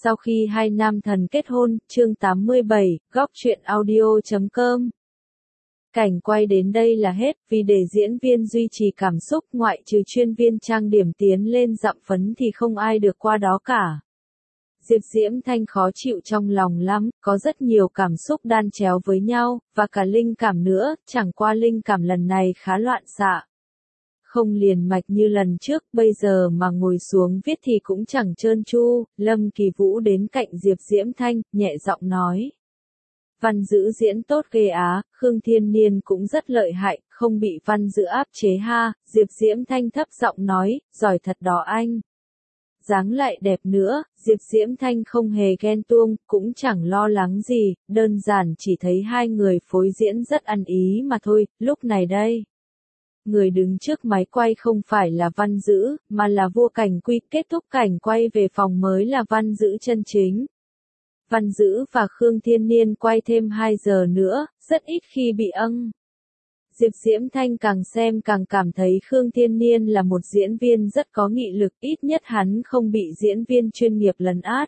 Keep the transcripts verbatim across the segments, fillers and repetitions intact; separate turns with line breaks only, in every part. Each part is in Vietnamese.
Sau khi hai nam thần kết hôn, chương tám mươi bảy, góc truyện audio chấm com. Cảnh quay đến đây là hết, vì để diễn viên duy trì cảm xúc, ngoại trừ chuyên viên trang điểm tiến lên dặm phấn thì không ai được qua đó cả. Diệp Diễm Thanh khó chịu trong lòng lắm, có rất nhiều cảm xúc đan chéo với nhau, và cả linh cảm nữa, chẳng qua linh cảm lần này khá loạn xạ. Không liền mạch như lần trước, bây giờ mà ngồi xuống viết thì cũng chẳng trơn tru. Lâm Kỳ Vũ đến cạnh Diệp Diễm Thanh, nhẹ giọng nói. Văn Dữ diễn tốt ghê á, Khương Thiên Niên cũng rất lợi hại, không bị Văn Dữ áp chế ha. Diệp Diễm Thanh thấp giọng nói, giỏi thật đó anh. Dáng lại đẹp nữa, Diệp Diễm Thanh không hề ghen tuông, cũng chẳng lo lắng gì, đơn giản chỉ thấy hai người phối diễn rất ăn ý mà thôi. Lúc này đây, người đứng trước máy quay không phải là Văn Dữ, mà là Vua Cảnh Quy. Kết thúc cảnh quay về phòng mới là Văn Dữ chân chính. Văn Dữ và Khương Thiên Niên quay thêm hai giờ nữa, rất ít khi bị âng. Diệp Diễm Thanh càng xem càng cảm thấy Khương Thiên Niên là một diễn viên rất có nghị lực, ít nhất hắn không bị diễn viên chuyên nghiệp lấn át.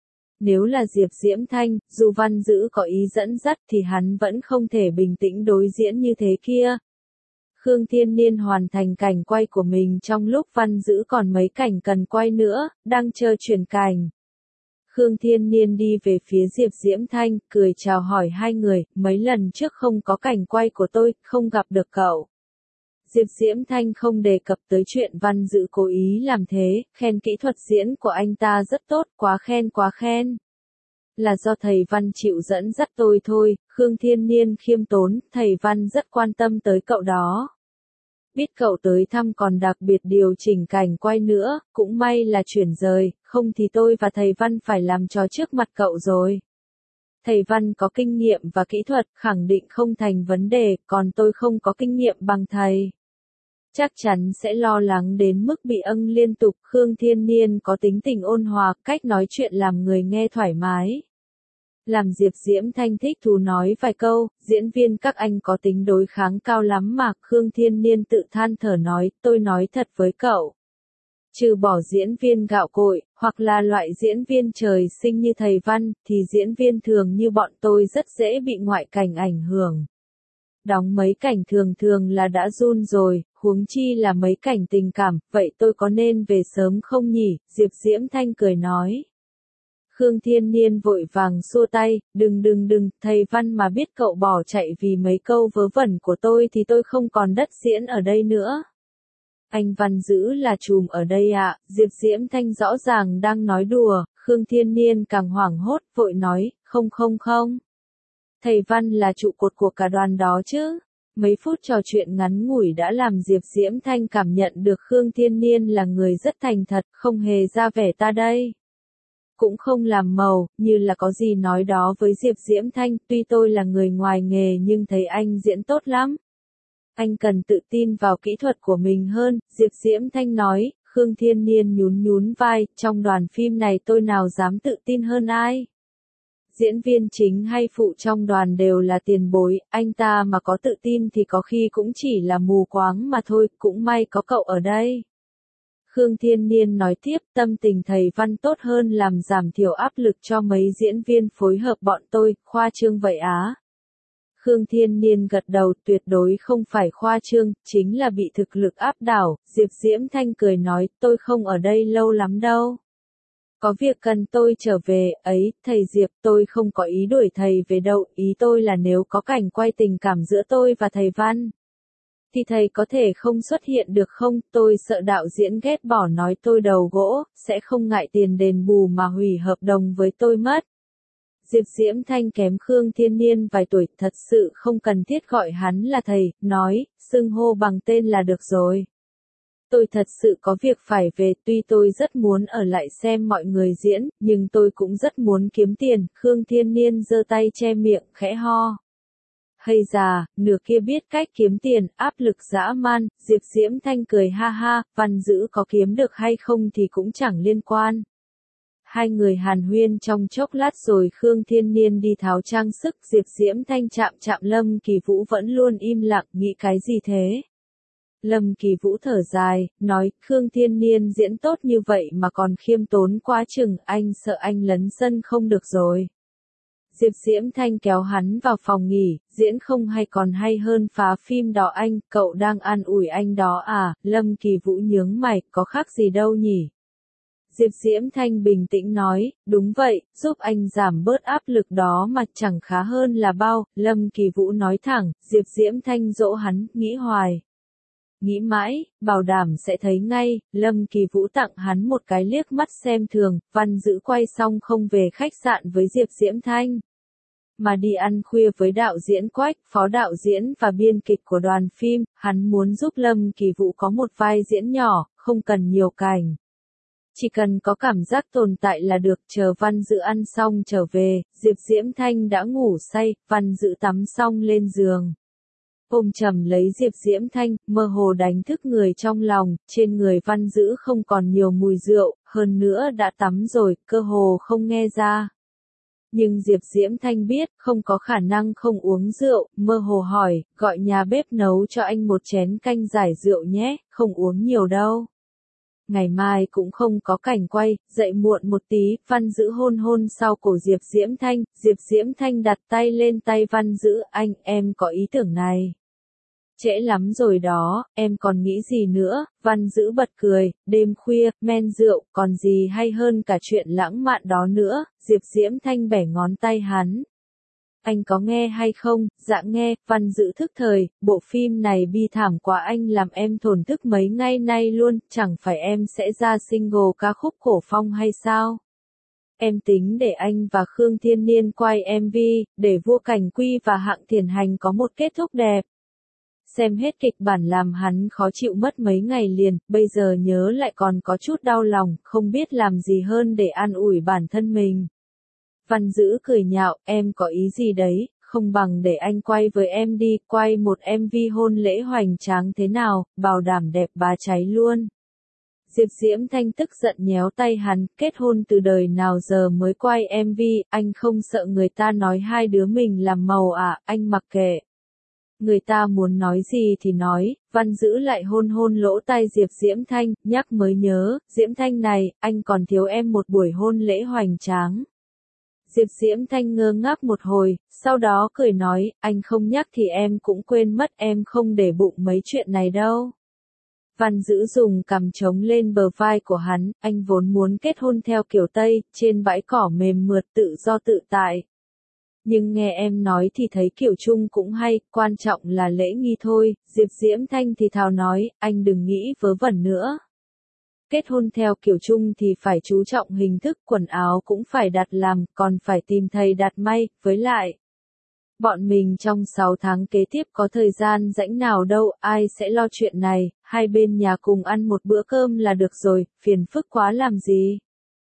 Nếu là Diệp Diễm Thanh, dù Văn Dữ có ý dẫn dắt thì hắn vẫn không thể bình tĩnh đối diễn như thế kia. Khương Thiên Niên hoàn thành cảnh quay của mình trong lúc Văn Dữ còn mấy cảnh cần quay nữa, đang chờ chuyển cảnh. Khương Thiên Niên đi về phía Diệp Diễm Thanh, cười chào hỏi hai người, mấy lần trước không có cảnh quay của tôi, không gặp được cậu. Diệp Diễm Thanh không đề cập tới chuyện Văn Dữ cố ý làm thế, khen kỹ thuật diễn của anh ta rất tốt, quá khen quá khen. Là do thầy Văn chịu dẫn dắt tôi thôi. Khương Thiên Niên khiêm tốn, thầy Văn rất quan tâm tới cậu đó. Biết cậu tới thăm còn đặc biệt điều chỉnh cảnh quay nữa, cũng may là chuyển rời, không thì tôi và thầy Văn phải làm trò trước mặt cậu rồi. Thầy Văn có kinh nghiệm và kỹ thuật, khẳng định không thành vấn đề, còn tôi không có kinh nghiệm bằng thầy. Chắc chắn sẽ lo lắng đến mức bị âng liên tục. Khương Thiên Niên có tính tình ôn hòa, cách nói chuyện làm người nghe thoải mái. Làm Diệp Diễm Thanh thích thú nói vài câu, diễn viên các anh có tính đối kháng cao lắm mà. Khương Thiên Niên tự than thở nói, tôi nói thật với cậu. Trừ bỏ diễn viên gạo cội, hoặc là loại diễn viên trời sinh như thầy Văn, thì diễn viên thường như bọn tôi rất dễ bị ngoại cảnh ảnh hưởng. Đóng mấy cảnh thường thường là đã run rồi, huống chi là mấy cảnh tình cảm, vậy tôi có nên về sớm không nhỉ? Diệp Diễm Thanh cười nói. Khương Thiên Niên vội vàng xua tay, đừng đừng đừng, thầy Văn mà biết cậu bỏ chạy vì mấy câu vớ vẩn của tôi thì tôi không còn đất diễn ở đây nữa. Anh Văn Dữ là trùm ở đây ạ. À. Diệp Diễm Thanh rõ ràng đang nói đùa, Khương Thiên Niên càng hoảng hốt, vội nói, không không không. Thầy Văn là trụ cột của cả đoàn đó chứ. Mấy phút trò chuyện ngắn ngủi đã làm Diệp Diễm Thanh cảm nhận được Khương Thiên Niên là người rất thành thật, không hề ra vẻ ta đây. Cũng không làm màu, như là có gì nói đó với Diệp Diễm Thanh, tuy tôi là người ngoài nghề nhưng thấy anh diễn tốt lắm. Anh cần tự tin vào kỹ thuật của mình hơn, Diệp Diễm Thanh nói. Khương Thiên Niên nhún nhún vai, trong đoàn phim này tôi nào dám tự tin hơn ai. Diễn viên chính hay phụ trong đoàn đều là tiền bối, anh ta mà có tự tin thì có khi cũng chỉ là mù quáng mà thôi, cũng may có cậu ở đây. Khương Thiên Niên nói tiếp, tâm tình thầy Văn tốt hơn làm giảm thiểu áp lực cho mấy diễn viên phối hợp bọn tôi, khoa trương vậy á. Khương Thiên Niên gật đầu, tuyệt đối không phải khoa trương, chính là bị thực lực áp đảo. Diệp Diễm Thanh cười nói, tôi không ở đây lâu lắm đâu. Có việc cần tôi trở về, ấy, thầy Diệp, tôi không có ý đuổi thầy về đâu, ý tôi là nếu có cảnh quay tình cảm giữa tôi và thầy Văn, thì thầy có thể không xuất hiện được không? Tôi sợ đạo diễn ghét bỏ nói tôi đầu gỗ, sẽ không ngại tiền đền bù mà hủy hợp đồng với tôi mất. Diệp Diễm Thanh kém Khương Thiên Niên vài tuổi, thật sự không cần thiết gọi hắn là thầy, nói, xưng hô bằng tên là được rồi. Tôi thật sự có việc phải về, tuy tôi rất muốn ở lại xem mọi người diễn, nhưng tôi cũng rất muốn kiếm tiền. Khương Thiên Niên giơ tay che miệng, khẽ ho. Hay già, nửa kia biết cách kiếm tiền, áp lực dã man. Diệp Diễm Thanh cười ha ha, Văn Dữ có kiếm được hay không thì cũng chẳng liên quan. Hai người hàn huyên trong chốc lát rồi Khương Thiên Niên đi tháo trang sức. Diệp Diễm Thanh chạm chạm Lâm Kỳ Vũ vẫn luôn im lặng, nghĩ cái gì thế? Lâm Kỳ Vũ thở dài, nói, Khương Thiên Niên diễn tốt như vậy mà còn khiêm tốn quá chừng, anh sợ anh lấn sân không được rồi. Diệp Diễm Thanh kéo hắn vào phòng nghỉ, diễn không hay còn hay hơn phá phim đó anh, cậu đang an ủi anh đó à, Lâm Kỳ Vũ nhướng mày, có khác gì đâu nhỉ. Diệp Diễm Thanh bình tĩnh nói, đúng vậy, giúp anh giảm bớt áp lực đó mà chẳng khá hơn là bao, Lâm Kỳ Vũ nói thẳng, Diệp Diễm Thanh dỗ hắn, nghĩ hoài. Nghĩ mãi, bảo đảm sẽ thấy ngay, Lâm Kỳ Vũ tặng hắn một cái liếc mắt xem thường, Văn Dữ quay xong không về khách sạn với Diệp Diễm Thanh, mà đi ăn khuya với đạo diễn Quách, phó đạo diễn và biên kịch của đoàn phim, hắn muốn giúp Lâm Kỳ Vũ có một vai diễn nhỏ, không cần nhiều cảnh. Chỉ cần có cảm giác tồn tại là được, chờ Văn Dữ ăn xong trở về, Diệp Diễm Thanh đã ngủ say, Văn Dữ tắm xong lên giường. Ôm chầm lấy Diệp Diễm Thanh, mơ hồ đánh thức người trong lòng, trên người Văn Dữ không còn nhiều mùi rượu, hơn nữa đã tắm rồi, cơ hồ không nghe ra. Nhưng Diệp Diễm Thanh biết, không có khả năng không uống rượu, mơ hồ hỏi, gọi nhà bếp nấu cho anh một chén canh giải rượu nhé, không uống nhiều đâu. Ngày mai cũng không có cảnh quay, dậy muộn một tí, Văn Dữ hôn hôn sau cổ Diệp Diễm Thanh, Diệp Diễm Thanh đặt tay lên tay Văn Dữ, anh, em có ý tưởng này. Trễ lắm rồi đó, em còn nghĩ gì nữa, Văn Dữ bật cười, đêm khuya, men rượu, còn gì hay hơn cả chuyện lãng mạn đó nữa, Diệp Diễm Thanh bẻ ngón tay hắn. Anh có nghe hay không, dạ nghe, Văn Dữ thức thời, bộ phim này bi thảm quá anh làm em thổn thức mấy ngày nay luôn, chẳng phải em sẽ ra single ca khúc cổ phong hay sao? Em tính để anh và Khương Thiên Niên quay em vê, để Vua Cảnh Quy và Hạng Thiển Hành có một kết thúc đẹp. Xem hết kịch bản làm hắn khó chịu mất mấy ngày liền, bây giờ nhớ lại còn có chút đau lòng, không biết làm gì hơn để an ủi bản thân mình. Văn Dữ cười nhạo, em có ý gì đấy, không bằng để anh quay với em đi, quay một em vê hôn lễ hoành tráng thế nào, bảo đảm đẹp bá cháy luôn. Diệp Diễm Thanh tức giận nhéo tay hắn, kết hôn từ đời nào giờ mới quay em vê, anh không sợ người ta nói hai đứa mình làm màu à, anh mặc kệ. Người ta muốn nói gì thì nói, Văn Dữ lại hôn hôn lỗ tai Diệp Diễm Thanh, nhắc mới nhớ, Diễm Thanh này, anh còn thiếu em một buổi hôn lễ hoành tráng. Diệp Diễm Thanh ngơ ngác một hồi, sau đó cười nói, anh không nhắc thì em cũng quên mất, em không để bụng mấy chuyện này đâu. Văn Dữ dùng cằm trống lên bờ vai của hắn, anh vốn muốn kết hôn theo kiểu Tây, trên bãi cỏ mềm mượt tự do tự tại. Nhưng nghe em nói thì thấy kiểu Trung cũng hay, quan trọng là lễ nghi thôi, Diệp Diễm Thanh thì thào nói, anh đừng nghĩ vớ vẩn nữa. Kết hôn theo kiểu Trung thì phải chú trọng hình thức, quần áo cũng phải đặt làm, còn phải tìm thầy đặt may, với lại. Bọn mình trong sáu tháng kế tiếp có thời gian rảnh nào đâu, ai sẽ lo chuyện này, hai bên nhà cùng ăn một bữa cơm là được rồi, phiền phức quá làm gì.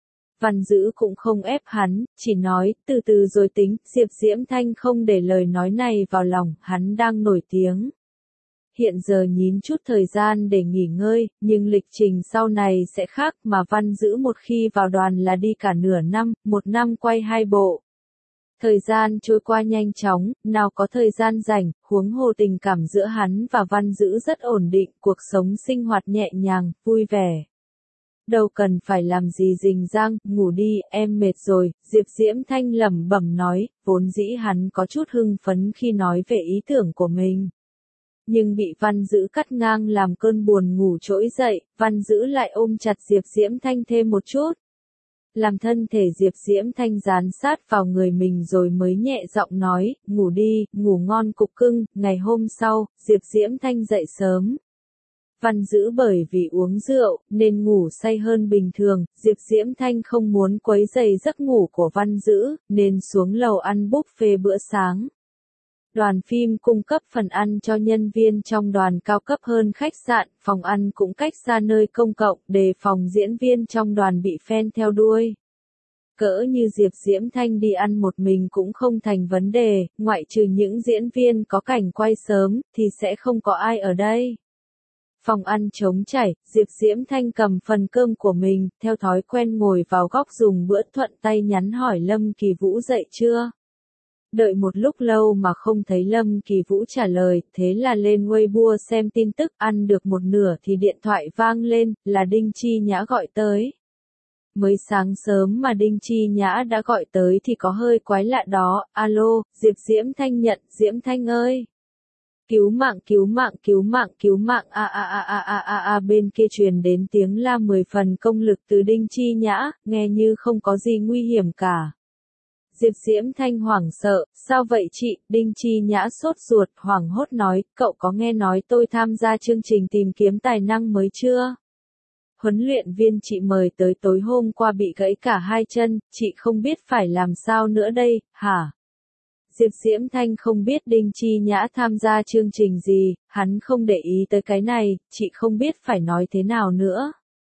Văn Dữ cũng không ép hắn, chỉ nói, từ từ rồi tính, Diệp Diễm Thanh không để lời nói này vào lòng, hắn đang nổi tiếng. Hiện giờ nhín chút thời gian để nghỉ ngơi, nhưng lịch trình sau này sẽ khác mà Văn Dữ một khi vào đoàn là đi cả nửa năm, một năm quay hai bộ. Thời gian trôi qua nhanh chóng, nào có thời gian rảnh, huống hồ tình cảm giữa hắn và Văn Dữ rất ổn định, cuộc sống sinh hoạt nhẹ nhàng, vui vẻ. Đâu cần phải làm gì rình rang, ngủ đi, em mệt rồi, Diệp Diễm Thanh lẩm bẩm nói, vốn dĩ hắn có chút hưng phấn khi nói về ý tưởng của mình. Nhưng bị Văn Dữ cắt ngang làm cơn buồn ngủ trỗi dậy, Văn Dữ lại ôm chặt Diệp Diễm Thanh thêm một chút. Làm thân thể Diệp Diễm Thanh dán sát vào người mình rồi mới nhẹ giọng nói, ngủ đi, ngủ ngon cục cưng, ngày hôm sau, Diệp Diễm Thanh dậy sớm. Văn Dữ bởi vì uống rượu, nên ngủ say hơn bình thường, Diệp Diễm Thanh không muốn quấy rầy giấc ngủ của Văn Dữ, nên xuống lầu ăn buffet bữa sáng. Đoàn phim cung cấp phần ăn cho nhân viên trong đoàn cao cấp hơn khách sạn, phòng ăn cũng cách xa nơi công cộng, đề phòng diễn viên trong đoàn bị fan theo đuôi. Cỡ như Diệp Diễm Thanh đi ăn một mình cũng không thành vấn đề, ngoại trừ những diễn viên có cảnh quay sớm, thì sẽ không có ai ở đây. Phòng ăn trống trải, Diệp Diễm Thanh cầm phần cơm của mình, theo thói quen ngồi vào góc dùng bữa thuận tay nhắn hỏi Lâm Kỳ Vũ dậy chưa. Đợi một lúc lâu mà không thấy Lâm Kỳ Vũ trả lời, thế là lên Weibo xem tin tức, ăn được một nửa thì điện thoại vang lên, là Đinh Chi Nhã gọi tới. Mới sáng sớm mà Đinh Chi Nhã đã gọi tới thì có hơi quái lạ đó, alo, Diệp Diễm Thanh nhận, Diễm Thanh ơi. Cứu mạng cứu mạng cứu mạng cứu mạng a a a a a a a bên kia truyền đến tiếng la mười phần công lực từ Đinh Chi Nhã, nghe như không có gì nguy hiểm cả. Diệp Diễm Thanh hoảng sợ, sao vậy chị, Đinh Chi Nhã sốt ruột, hoảng hốt nói, cậu có nghe nói tôi tham gia chương trình tìm kiếm tài năng mới chưa? Huấn luyện viên chị mời tới tối hôm qua bị gãy cả hai chân, chị không biết phải làm sao nữa đây, hả? Diệp Diễm Thanh không biết Đinh Chi Nhã tham gia chương trình gì, hắn không để ý tới cái này, chị không biết phải nói thế nào nữa.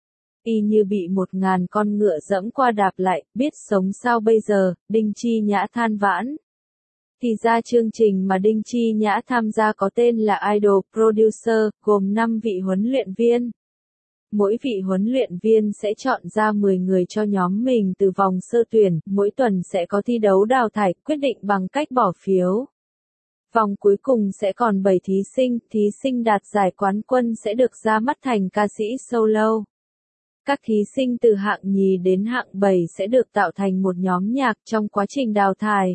Y như bị một ngàn con ngựa dẫm qua đạp lại, biết sống sao bây giờ, Đinh Chi Nhã than vãn. Thì ra chương trình mà Đinh Chi Nhã tham gia có tên là Idol Producer, gồm năm vị huấn luyện viên. Mỗi vị huấn luyện viên sẽ chọn ra mười người cho nhóm mình từ vòng sơ tuyển, mỗi tuần sẽ có thi đấu đào thải, quyết định bằng cách bỏ phiếu. Vòng cuối cùng sẽ còn bảy thí sinh, thí sinh đạt giải quán quân sẽ được ra mắt thành ca sĩ solo. Các thí sinh từ hạng nhì đến hạng bảy sẽ được tạo thành một nhóm nhạc trong quá trình đào thải.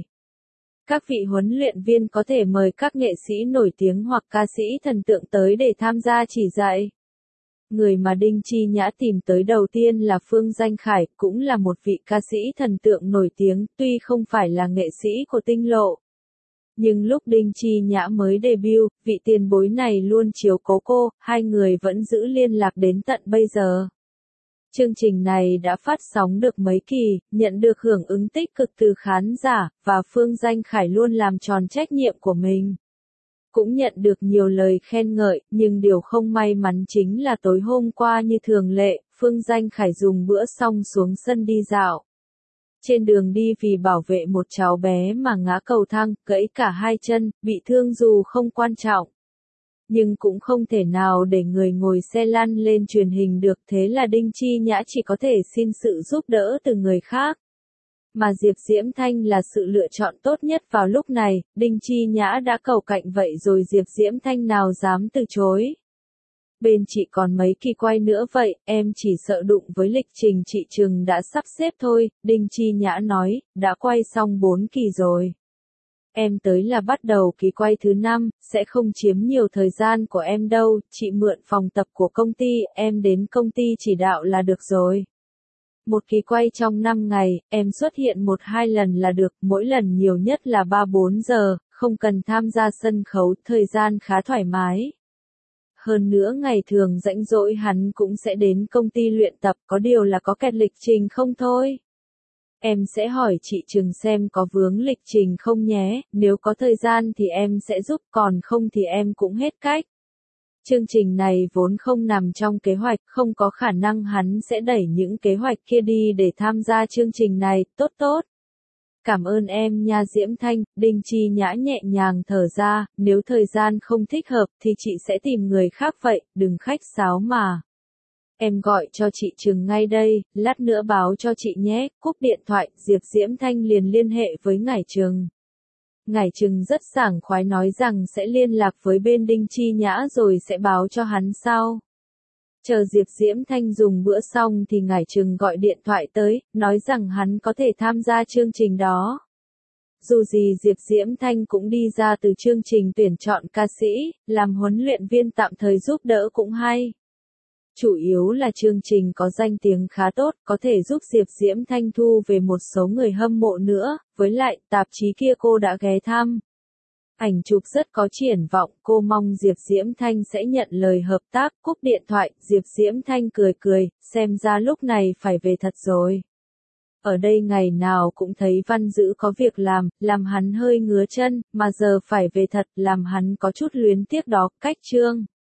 Các vị huấn luyện viên có thể mời các nghệ sĩ nổi tiếng hoặc ca sĩ thần tượng tới để tham gia chỉ dạy. Người mà Đinh Chi Nhã tìm tới đầu tiên là Phương Danh Khải, cũng là một vị ca sĩ thần tượng nổi tiếng, tuy không phải là nghệ sĩ của Tinh Lộ. Nhưng lúc Đinh Chi Nhã mới debut, vị tiền bối này luôn chiếu cố cô, hai người vẫn giữ liên lạc đến tận bây giờ. Chương trình này đã phát sóng được mấy kỳ, nhận được hưởng ứng tích cực từ khán giả, và Phương Danh Khải luôn làm tròn trách nhiệm của mình. Cũng nhận được nhiều lời khen ngợi, nhưng điều không may mắn chính là tối hôm qua như thường lệ, Phương Danh Khải dùng bữa xong xuống sân đi dạo. Trên đường đi vì bảo vệ một cháu bé mà ngã cầu thang, gãy cả hai chân, bị thương dù không quan trọng. Nhưng cũng không thể nào để người ngồi xe lăn lên truyền hình được, thế là Đinh Chi Nhã chỉ có thể xin sự giúp đỡ từ người khác. Mà Diệp Diễm Thanh là sự lựa chọn tốt nhất vào lúc này, Đinh Chi Nhã đã cầu cạnh vậy rồi Diệp Diễm Thanh nào dám từ chối. Bên chị còn mấy kỳ quay nữa vậy, em chỉ sợ đụng với lịch trình chị Trừng đã sắp xếp thôi, Đinh Chi Nhã nói, đã quay xong bốn kỳ rồi. Em tới là bắt đầu kỳ quay thứ năm, sẽ không chiếm nhiều thời gian của em đâu, chị mượn phòng tập của công ty, em đến công ty chỉ đạo là được rồi. Một kỳ quay trong năm ngày, em xuất hiện một hai lần là được, mỗi lần nhiều nhất là ba bốn giờ, không cần tham gia sân khấu, thời gian khá thoải mái. Hơn nữa ngày thường rảnh rỗi hắn cũng sẽ đến công ty luyện tập, có điều là có kẹt lịch trình không thôi. Em sẽ hỏi chị Trừng xem có vướng lịch trình không nhé, nếu có thời gian thì em sẽ giúp, còn không thì em cũng hết cách. Chương trình này vốn không nằm trong kế hoạch, không có khả năng hắn sẽ đẩy những kế hoạch kia đi để tham gia chương trình này, tốt tốt. Cảm ơn em nha Diễm Thanh, Đinh Chi Nhã nhẹ nhàng thở ra, nếu thời gian không thích hợp thì chị sẽ tìm người khác vậy, đừng khách sáo mà. Em gọi cho chị Trừng ngay đây, lát nữa báo cho chị nhé, cúp điện thoại, Diệp Diễm Thanh liền liên hệ với Ngải Trừng. Ngải Trừng rất sảng khoái nói rằng sẽ liên lạc với bên Đinh Chi Nhã rồi sẽ báo cho hắn sau. Chờ Diệp Diễm Thanh dùng bữa xong thì Ngải Trừng gọi điện thoại tới, nói rằng hắn có thể tham gia chương trình đó. Dù gì Diệp Diễm Thanh cũng đi ra từ chương trình tuyển chọn ca sĩ, làm huấn luyện viên tạm thời giúp đỡ cũng hay. Chủ yếu là chương trình có danh tiếng khá tốt, có thể giúp Diệp Diễm Thanh thu về một số người hâm mộ nữa, với lại, tạp chí kia cô đã ghé thăm. Ảnh chụp rất có triển vọng, cô mong Diệp Diễm Thanh sẽ nhận lời hợp tác, cúp điện thoại, Diệp Diễm Thanh cười cười, xem ra lúc này phải về thật rồi. Ở đây ngày nào cũng thấy Văn Dữ có việc làm, làm hắn hơi ngứa chân, mà giờ phải về thật, làm hắn có chút luyến tiếc đó, cách chương.